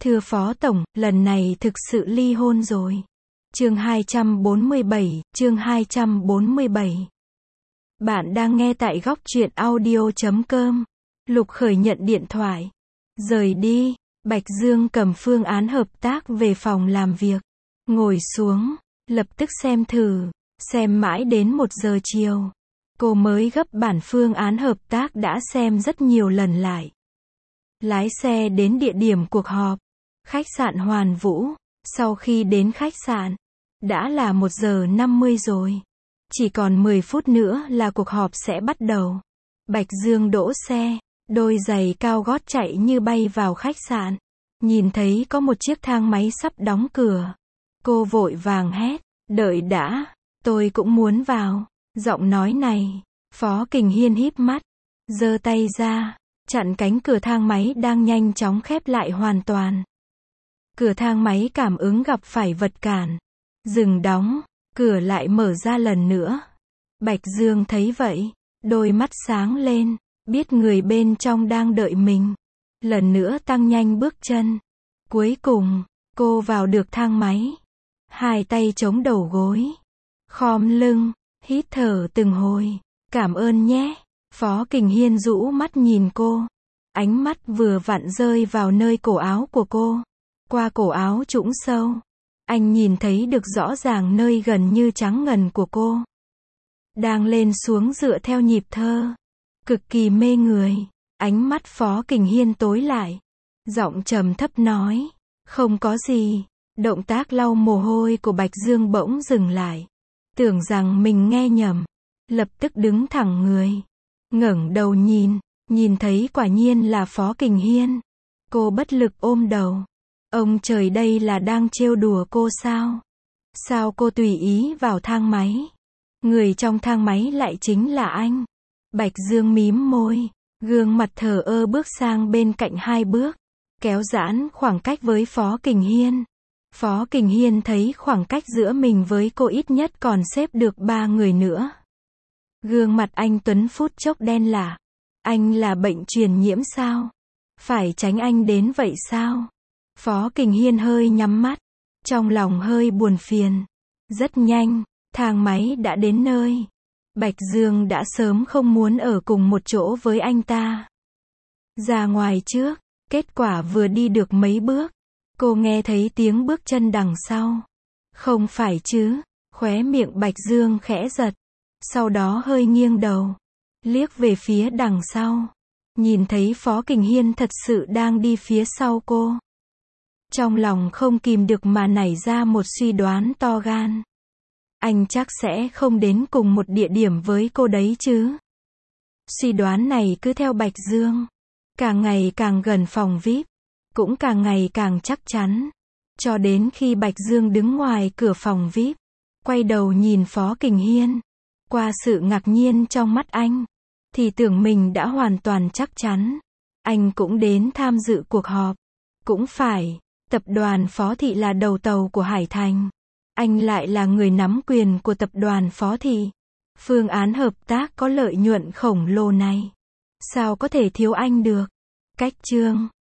Thưa Phó Tổng, lần này thực sự ly hôn rồi. Chương 247. Bạn đang nghe tại góc truyện audio.com. Lục Khởi nhận điện thoại. Rời đi, Bạch Dương cầm phương án hợp tác về phòng làm việc. Ngồi xuống, lập tức xem thử, xem mãi đến 1 giờ chiều. Cô mới gấp bản phương án hợp tác đã xem rất nhiều lần lại. Lái xe đến địa điểm cuộc họp. Khách sạn Hoàn Vũ. Sau khi đến khách sạn, đã là 1 giờ 50 rồi. Chỉ còn 10 phút nữa là cuộc họp sẽ bắt đầu. Bạch Dương đỗ xe, đôi giày cao gót chạy như bay vào khách sạn. Nhìn thấy có một chiếc thang máy sắp đóng cửa. Cô vội vàng hét, đợi đã, tôi cũng muốn vào. Giọng nói này, Phó Kình Hiên híp mắt, giơ tay ra, chặn cánh cửa thang máy đang nhanh chóng khép lại hoàn toàn. Cửa thang máy cảm ứng gặp phải vật cản. Dừng đóng, cửa lại mở ra lần nữa. Bạch Dương thấy vậy, đôi mắt sáng lên, biết người bên trong đang đợi mình. Lần nữa tăng nhanh bước chân. Cuối cùng, cô vào được thang máy. Hai tay chống đầu gối, khom lưng, hít thở từng hồi. Cảm ơn nhé. Phó Kình Hiên rũ mắt nhìn cô. Ánh mắt vừa vặn rơi vào nơi cổ áo của cô. Qua cổ áo trũng sâu, anh nhìn thấy được rõ ràng nơi gần như trắng ngần của cô. Đang lên xuống dựa theo nhịp thơ. Cực kỳ mê người. Ánh mắt Phó Kình Hiên tối lại. Giọng trầm thấp nói, không có gì. Động tác lau mồ hôi của Bạch Dương bỗng dừng lại. Tưởng rằng mình nghe nhầm. Lập tức đứng thẳng người. Ngẩng đầu nhìn thấy quả nhiên là Phó Kình Hiên. Cô bất lực ôm đầu. Ông trời, đây là đang trêu đùa cô sao? Sao cô tùy ý vào thang máy? Người trong thang máy lại chính là anh. Bạch Dương mím môi, gương mặt thờ ơ bước sang bên cạnh 2 bước, kéo giãn khoảng cách với Phó Kình Hiên. Phó Kình Hiên thấy khoảng cách giữa mình với cô ít nhất còn xếp được 3 người nữa. Gương mặt anh Tuấn phút chốc đen lả. Anh là bệnh truyền nhiễm sao? Phải tránh anh đến vậy sao? Phó Kình Hiên hơi nhắm mắt, trong lòng hơi buồn phiền. Rất nhanh, thang máy đã đến nơi. Bạch Dương đã sớm không muốn ở cùng một chỗ với anh ta. Ra ngoài trước, kết quả vừa đi được mấy bước, cô nghe thấy tiếng bước chân đằng sau. Không phải chứ? Khóe miệng Bạch Dương khẽ giật, sau đó hơi nghiêng đầu, liếc về phía đằng sau. Nhìn thấy Phó Kình Hiên thật sự đang đi phía sau cô. Trong lòng không kìm được mà nảy ra một suy đoán to gan. Anh chắc sẽ không đến cùng một địa điểm với cô đấy chứ. Suy đoán này cứ theo Bạch Dương. Càng ngày càng gần phòng VIP. Cũng càng ngày càng chắc chắn. Cho đến khi Bạch Dương đứng ngoài cửa phòng VIP. Quay đầu nhìn Phó Kình Hiên. Qua sự ngạc nhiên trong mắt anh, thì tưởng mình đã hoàn toàn chắc chắn. Anh cũng đến tham dự cuộc họp. Cũng phải. Tập đoàn Phó Thị là đầu tàu của Hải Thành. Anh lại là người nắm quyền của tập đoàn Phó Thị. Phương án hợp tác có lợi nhuận khổng lồ này. Sao có thể thiếu anh được? Cách chương